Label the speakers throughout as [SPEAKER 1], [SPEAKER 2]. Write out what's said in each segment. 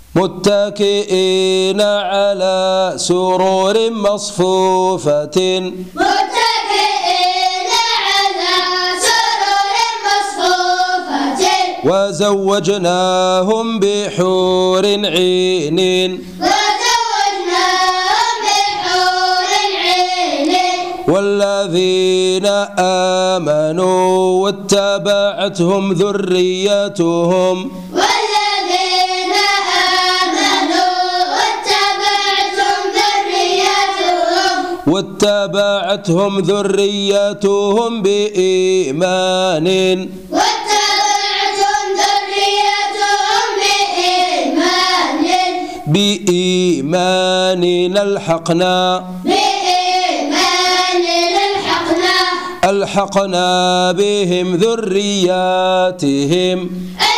[SPEAKER 1] متكئين على سرور مصفوفة وزوجناهم بحور عين والذين آمنوا واتبعتهم ذريتهم بإيمان ألحقنا بهم ذرياتهم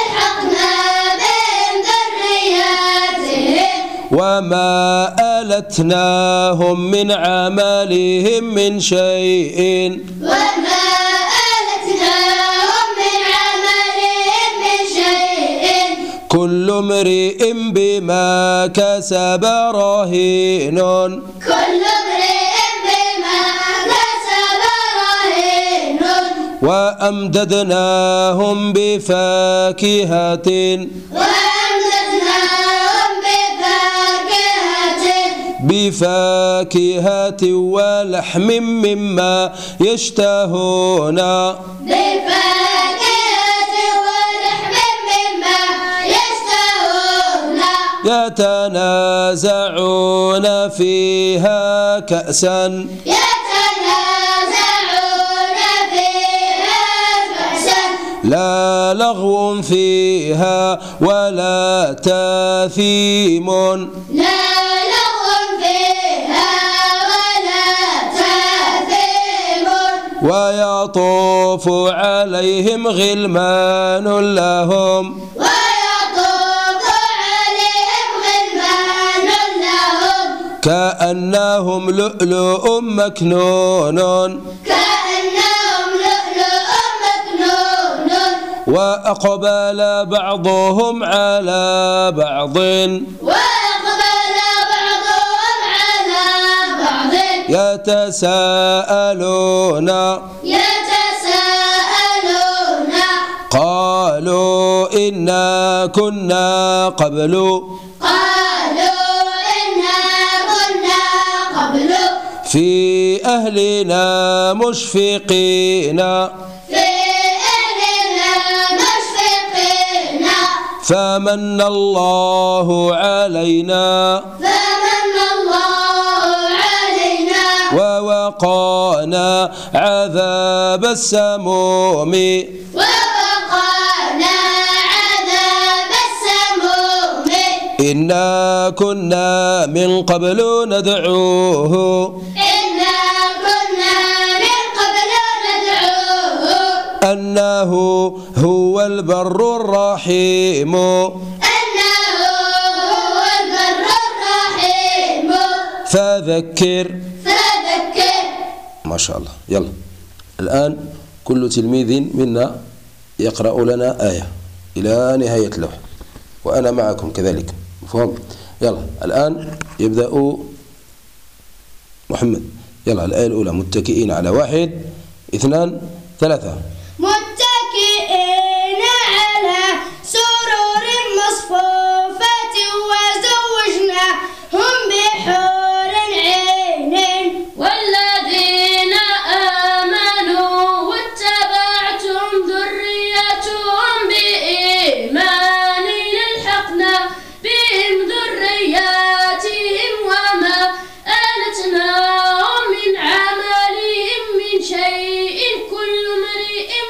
[SPEAKER 1] وما ألتناهم من عملهم من شيء كل امرئ بما كسب رهين وأمددناهم بفاكهة ولحم مما يشتهون يتنازعون فيها كأسا لا لغو فيها ولا تاثيم ويطوف عليهم غلمان لهم كأنهم لؤلؤ مكنون وأقبل بعضهم على بعض يتساءلون قالوا إنا كنا قبل في أهلنا مشفقين فمن الله علينا ووقانا عذاب السموم إنا كنا من قبل ندعوه أنه هو البر الرحيم فذكر ما شاء الله. يلا الآن كل تلميذ منا يقرأ لنا آية إلى نهاية اللوح وأنا معكم كذلك، مفهوم؟ يلا الآن يبدأ محمد. يلا الآية الأولى متكئين على 1 2 3
[SPEAKER 2] متكئين على سرور مصفوفة وزوجناهم بحور عين
[SPEAKER 3] والذين آمنوا واتبعتهم ذريتهم بإيمان ألحقنا بهم ذرياتهم وما ألتناهم من عملهم من شيء كل امرئ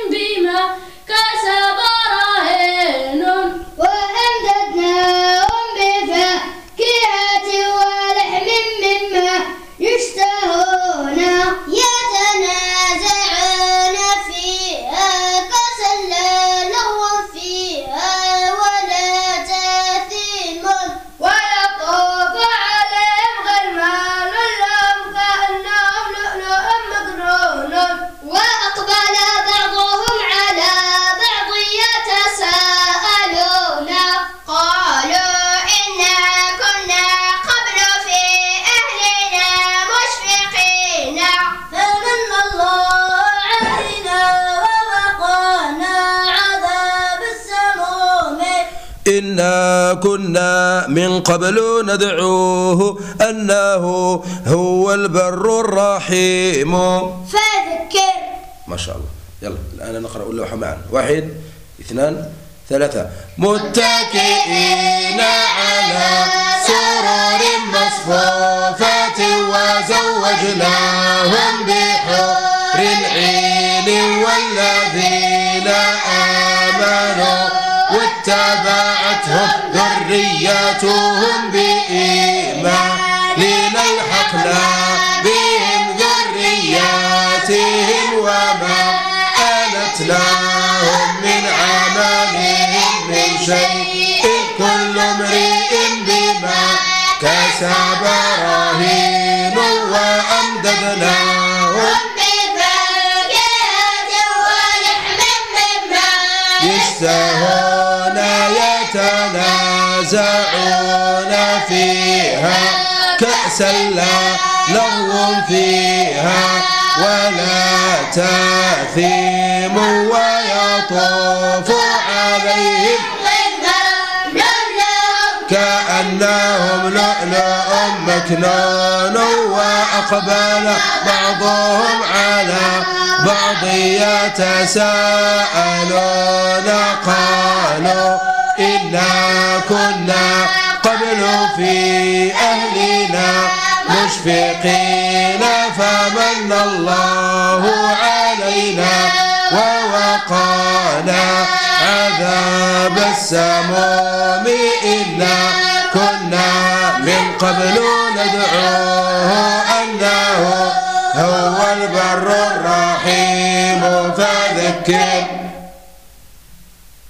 [SPEAKER 1] إنا كنا من قبل ندعوه أنه هو البر الرحيم.
[SPEAKER 2] فذكر.
[SPEAKER 1] ما شاء الله. يلا الآن نقرأ اللوحة معا. 1 2 3. متكئين على سرر مصفوفة وزوجناهم بحور عين والذين آمنوا واتبعتهم ذريتهم بإيمان لنلحقنا بهم ذرياتهم وما ألتناهم من عملهم من شيء كل امرئ بما كسب رهين وأمددناهم
[SPEAKER 2] بفاكهة ولحم مما
[SPEAKER 1] يشتهون يتنازعون فيها كأسا لا لغو فيها ولا تأثيم ويطوف عليهم كأنهم لؤلؤ مكنون وأقبل بعضهم على بعض يتساءلون قالوا إنا كنا قبل في أهلنا مشفقين فمن الله علينا ووقانا عذاب السموم إنا كنا من قبل ندعوه أنه هو البر الرحيم. فذكر